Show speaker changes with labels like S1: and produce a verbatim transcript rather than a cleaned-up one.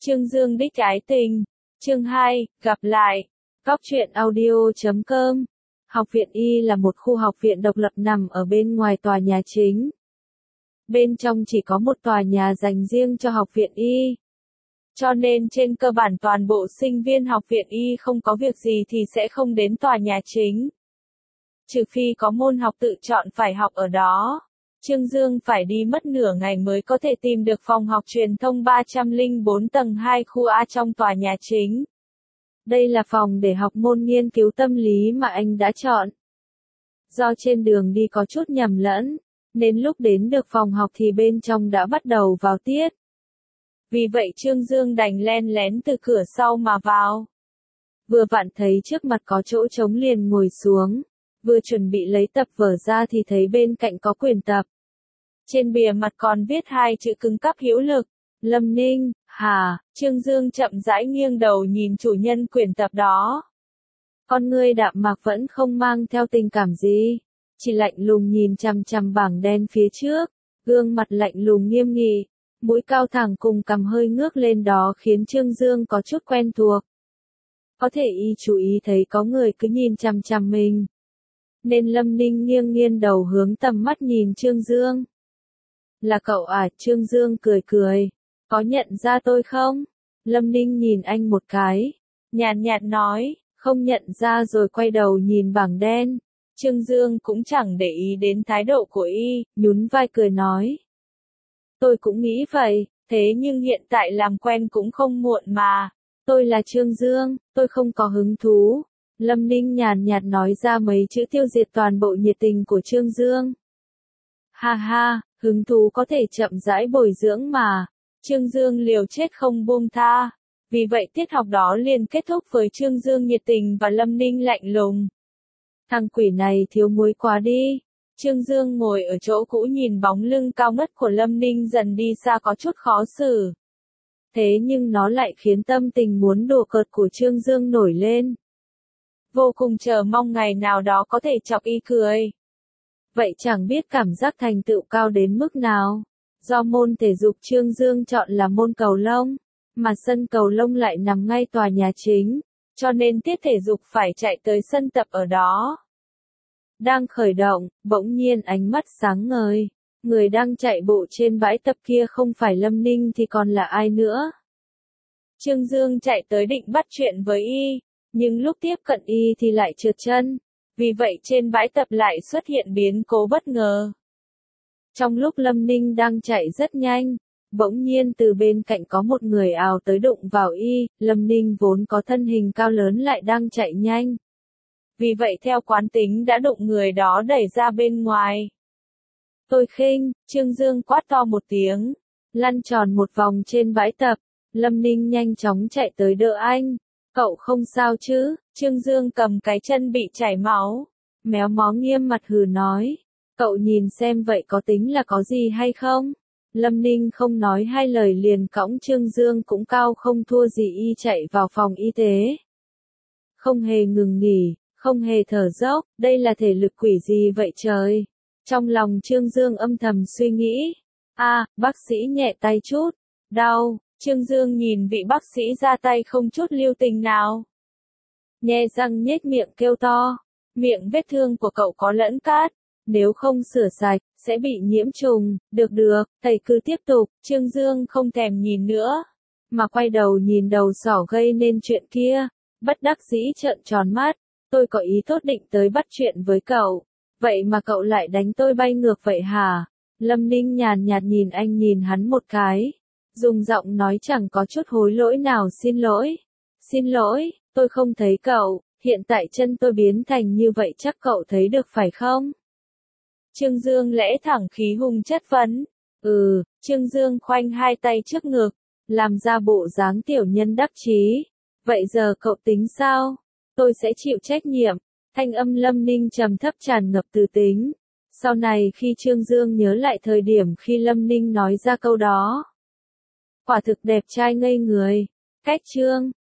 S1: Trương Dương đích ái tình. Chương hai, gặp lại. Góc truyện audio chấm com. Học viện Y là một khu học viện độc lập nằm ở bên ngoài tòa nhà chính. Bên trong chỉ có một tòa nhà dành riêng cho học viện Y. Cho nên trên cơ bản toàn bộ sinh viên học viện Y không có việc gì thì sẽ không đến tòa nhà chính. Trừ phi có môn học tự chọn phải học ở đó. Trương Dương phải đi mất nửa ngày mới có thể tìm được phòng học truyền thông ba không bốn tầng hai khu A trong tòa nhà chính. Đây là phòng để học môn nghiên cứu tâm lý mà anh đã chọn. Do trên đường đi có chút nhầm lẫn, nên lúc đến được phòng học thì bên trong đã bắt đầu vào tiết. Vì vậy Trương Dương đành len lén từ cửa sau mà vào. Vừa vặn thấy trước mặt có chỗ trống liền ngồi xuống. Vừa chuẩn bị lấy tập vở ra thì thấy bên cạnh có quyển tập. Trên bìa mặt còn viết hai chữ cứng cáp hữu lực. Lâm Ninh, hả? Trương Dương chậm rãi nghiêng đầu nhìn chủ nhân quyển tập đó. Con ngươi đạm mạc vẫn không mang theo tình cảm gì. Chỉ lạnh lùng nhìn chằm chằm bảng đen phía trước. Gương mặt lạnh lùng nghiêm nghị. Mũi cao thẳng cùng cằm hơi ngước lên đó khiến Trương Dương có chút quen thuộc. Có thể y chú ý thấy có người cứ nhìn chằm chằm mình. Nên Lâm Ninh nghiêng nghiêng đầu hướng tầm mắt nhìn Trương Dương. Là cậu à? Trương Dương cười cười. Có nhận ra tôi không? Lâm Ninh nhìn anh một cái. Nhàn nhạt nói, không nhận ra rồi quay đầu nhìn bảng đen. Trương Dương cũng chẳng để ý đến thái độ của y, nhún vai cười nói. Tôi cũng nghĩ vậy, thế nhưng hiện tại làm quen cũng không muộn mà. Tôi là Trương Dương, tôi không có hứng thú. Lâm Ninh nhàn nhạt nói ra mấy chữ tiêu diệt toàn bộ nhiệt tình của Trương Dương. Ha ha, hứng thú có thể chậm rãi bồi dưỡng mà. Trương Dương liều chết không buông tha. Vì vậy tiết học đó liền kết thúc với Trương Dương nhiệt tình và Lâm Ninh lạnh lùng. Thằng quỷ này thiếu muối quá đi. Trương Dương ngồi ở chỗ cũ nhìn bóng lưng cao ngất của Lâm Ninh dần đi xa có chút khó xử. Thế nhưng nó lại khiến tâm tình muốn đùa cợt của Trương Dương nổi lên. Vô cùng chờ mong ngày nào đó có thể chọc y cười. Vậy chẳng biết cảm giác thành tựu cao đến mức nào. Do môn thể dục Trương Dương chọn là môn cầu lông, mà sân cầu lông lại nằm ngay tòa nhà chính, cho nên tiết thể dục phải chạy tới sân tập ở đó. Đang khởi động, bỗng nhiên ánh mắt sáng ngời. Người đang chạy bộ trên bãi tập kia không phải Lâm Ninh thì còn là ai nữa. Trương Dương chạy tới định bắt chuyện với y. Nhưng lúc tiếp cận y thì lại trượt chân. Vì vậy trên bãi tập lại xuất hiện biến cố bất ngờ. Trong lúc Lâm Ninh đang chạy rất nhanh, bỗng nhiên từ bên cạnh có một người ào tới đụng vào y. Lâm Ninh vốn có thân hình cao lớn lại đang chạy nhanh. Vì vậy theo quán tính đã đụng người đó đẩy ra bên ngoài. Tôi khinh, Trương Dương quát to một tiếng. Lăn tròn một vòng trên bãi tập. Lâm Ninh nhanh chóng chạy tới đỡ anh. Cậu không sao chứ? Trương Dương cầm cái chân bị chảy máu. Méo mó nghiêm mặt hừ nói. Cậu nhìn xem vậy có tính là có gì hay không? Lâm Ninh không nói hai lời liền cõng Trương Dương cũng cao không thua gì y chạy vào phòng y tế. Không hề ngừng nghỉ, không hề thở dốc, đây là thể lực quỷ gì vậy trời? Trong lòng Trương Dương âm thầm suy nghĩ. A, à, bác sĩ nhẹ tay chút. Đau. Trương Dương nhìn vị bác sĩ ra tay không chút lưu tình nào. Nhe răng nhếch miệng kêu to. Miệng vết thương của cậu có lẫn cát. Nếu không sửa sạch, sẽ bị nhiễm trùng. Được được, thầy cứ tiếp tục. Trương Dương không thèm nhìn nữa. Mà quay đầu nhìn đầu sỏ gây nên chuyện kia. Bất đắc dĩ trợn tròn mắt. Tôi có ý tốt định tới bắt chuyện với cậu. Vậy mà cậu lại đánh tôi bay ngược vậy hả? Lâm Ninh nhàn nhạt nhìn anh nhìn hắn một cái. Dùng giọng nói chẳng có chút hối lỗi nào. Xin lỗi. Xin lỗi, tôi không thấy cậu, hiện tại chân tôi biến thành như vậy chắc cậu thấy được phải không? Trương Dương lẽ thẳng khí hùng chất vấn. Ừ, Trương Dương khoanh hai tay trước ngực, làm ra bộ dáng tiểu nhân đắc chí. Vậy giờ cậu tính sao? Tôi sẽ chịu trách nhiệm. Thanh âm Lâm Ninh trầm thấp tràn ngập từ tính. Sau này khi Trương Dương nhớ lại thời điểm khi Lâm Ninh nói ra câu đó. Quả thực đẹp trai ngây người. Cách Trương,